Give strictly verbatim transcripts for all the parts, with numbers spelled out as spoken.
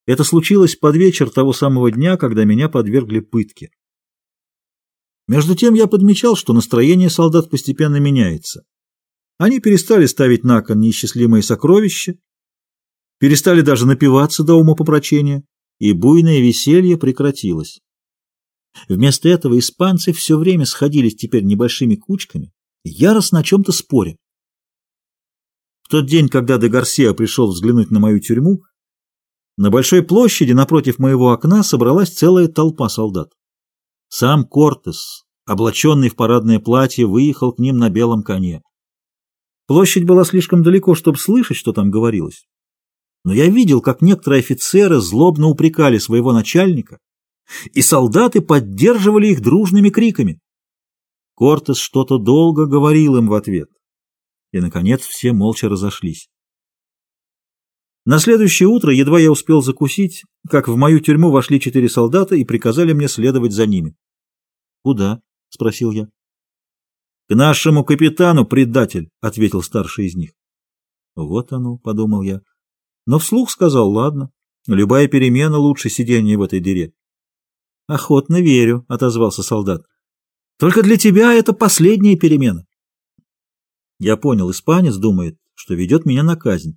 Это случилось под вечер того самого дня, когда меня подвергли пытке. Между тем я подмечал, что настроение солдат постепенно меняется. Они перестали ставить на кон неисчислимые сокровища, перестали даже напиваться до умопомрачения, и буйное веселье прекратилось. Вместо этого испанцы все время сходились теперь небольшими кучками, яростно о чем-то споря. В тот день, когда де Гарсиа пришел взглянуть на мою тюрьму, на большой площади напротив моего окна собралась целая толпа солдат. Сам Кортес, облаченный в парадное платье, выехал к ним на белом коне. Площадь была слишком далеко, чтобы слышать, что там говорилось. Но я видел, как некоторые офицеры злобно упрекали своего начальника, и солдаты поддерживали их дружными криками. Кортес что-то долго говорил им в ответ, и, наконец, все молча разошлись. На следующее утро едва я успел закусить, как в мою тюрьму вошли четыре солдата и приказали мне следовать за ними. «Куда?» — спросил я. «К нашему капитану, предатель», — ответил старший из них. «Вот оно», — подумал я. Но вслух сказал: «Ладно, любая перемена лучше сидения в этой дыре». «Охотно верю», — отозвался солдат. «Только для тебя это последняя перемена». Я понял, испанец думает, что ведет меня на казнь.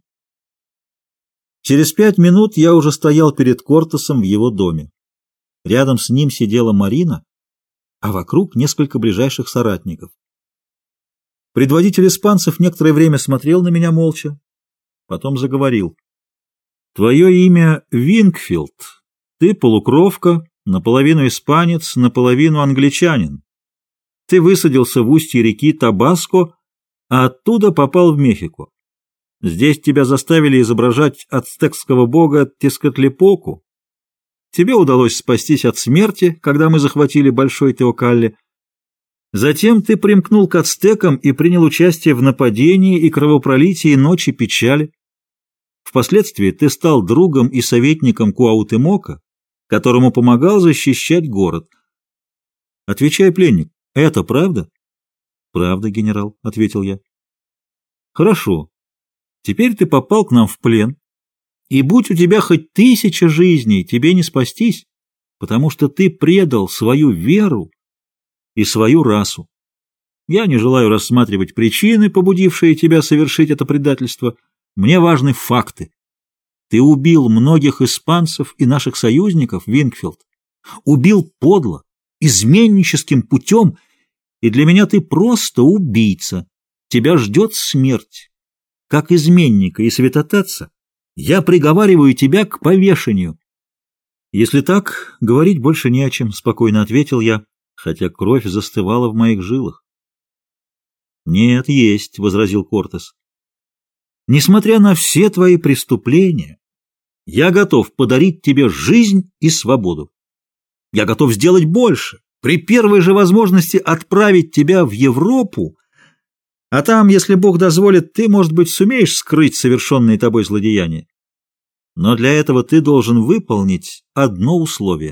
Через пять минут я уже стоял перед Кортесом в его доме. Рядом с ним сидела Марина, а вокруг несколько ближайших соратников. Предводитель испанцев некоторое время смотрел на меня молча, потом заговорил. «Твое имя Вингфилд. Ты полукровка, наполовину испанец, наполовину англичанин. Ты высадился в устье реки Табаско, а оттуда попал в Мехико. Здесь тебя заставили изображать ацтекского бога Тескатлипоку. Тебе удалось спастись от смерти, когда мы захватили Большой Теокалли. Затем ты примкнул к ацтекам и принял участие в нападении и кровопролитии Ночи Печали. Впоследствии ты стал другом и советником Куаутемока, которому помогал защищать город. Отвечай, пленник, это правда?» «Правда, генерал», — ответил я. «Хорошо. Теперь ты попал к нам в плен, и будь у тебя хоть тысяча жизней, тебе не спастись, потому что ты предал свою веру и свою расу. Я не желаю рассматривать причины, побудившие тебя совершить это предательство. Мне важны факты. Ты убил многих испанцев и наших союзников, Вингфилд. Убил подло, изменническим путем, и для меня ты просто убийца. Тебя ждет смерть. Как изменника и святотатца я приговариваю тебя к повешению». «Если так, говорить больше не о чем», — спокойно ответил я, хотя кровь застывала в моих жилах. «Нет, есть», — возразил Кортес. «Несмотря на все твои преступления, я готов подарить тебе жизнь и свободу. Я готов сделать больше, при первой же возможности отправить тебя в Европу, а там, если Бог дозволит, ты, может быть, сумеешь скрыть совершенные тобой злодеяния. Но для этого ты должен выполнить одно условие.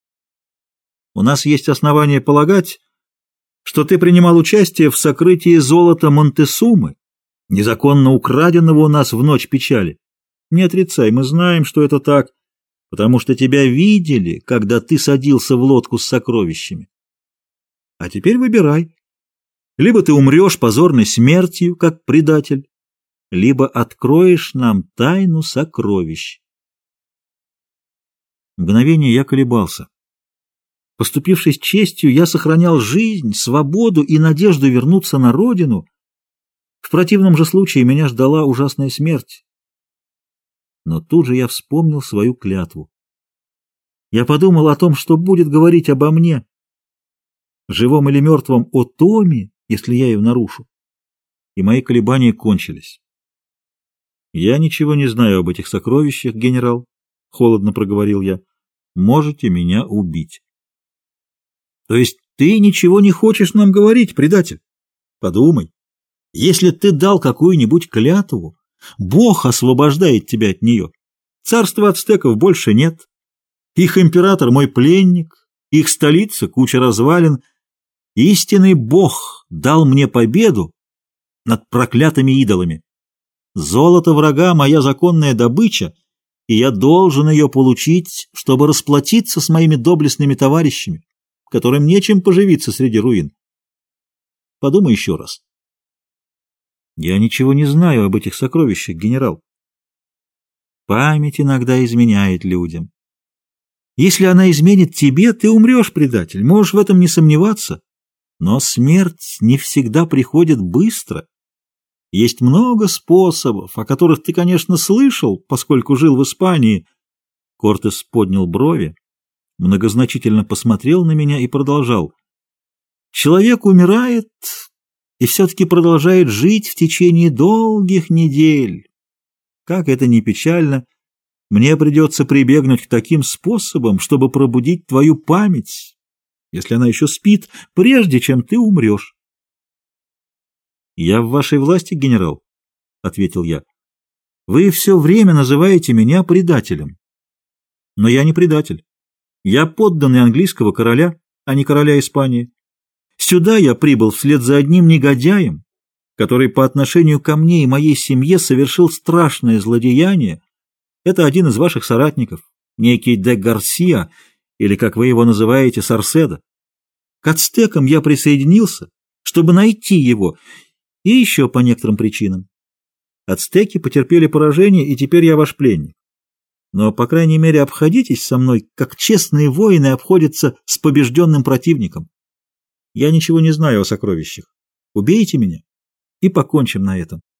У нас есть основания полагать, что ты принимал участие в сокрытии золота Монтесумы, незаконно украденного у нас в Ночь Печали. Не отрицай, мы знаем, что это так, потому что тебя видели, когда ты садился в лодку с сокровищами. А теперь выбирай. Либо ты умрешь позорной смертью, как предатель, либо откроешь нам тайну сокровищ». Мгновение я колебался. Поступившись честью, я сохранял жизнь, свободу и надежду вернуться на родину. В противном же случае меня ждала ужасная смерть. Но тут же я вспомнил свою клятву. Я подумал о том, что будет говорить обо мне, живом или мертвом, о Томе, если я ее нарушу. И мои колебания кончились. «Я ничего не знаю об этих сокровищах, генерал», — холодно проговорил я. «Можете меня убить». «То есть ты ничего не хочешь нам говорить, предатель? Подумай. Если ты дал какую-нибудь клятву, Бог освобождает тебя от нее. Царства ацтеков больше нет. Их император мой пленник, их столица куча развалин. Истинный Бог дал мне победу над проклятыми идолами. Золото врага — моя законная добыча, и я должен ее получить, чтобы расплатиться с моими доблестными товарищами, которым нечем поживиться среди руин. Подумай еще раз. Я ничего не знаю об этих сокровищах, генерал. Память иногда изменяет людям. Если она изменит тебе, ты умрешь, предатель, можешь в этом не сомневаться. Но смерть не всегда приходит быстро. Есть много способов, о которых ты, конечно, слышал, поскольку жил в Испании. Кортес поднял брови, многозначительно посмотрел на меня и продолжал. Человек умирает и все-таки продолжает жить в течение долгих недель. Как это ни печально, мне придется прибегнуть к таким способам, чтобы пробудить твою память, если она еще спит, прежде чем ты умрешь. — Я в вашей власти, генерал, — ответил я. — Вы все время называете меня предателем. Но я не предатель. Я подданный английского короля, а не короля Испании. Сюда я прибыл вслед за одним негодяем, который по отношению ко мне и моей семье совершил страшное злодеяние. Это один из ваших соратников, некий де Гарсия, или, как вы его называете, Сарседа. К ацтекам я присоединился, чтобы найти его, и еще по некоторым причинам. Ацтеки потерпели поражение, и теперь я ваш пленник. Но, по крайней мере, обходитесь со мной, как честные воины обходятся с побежденным противником. Я ничего не знаю о сокровищах. Убейте меня и покончим на этом.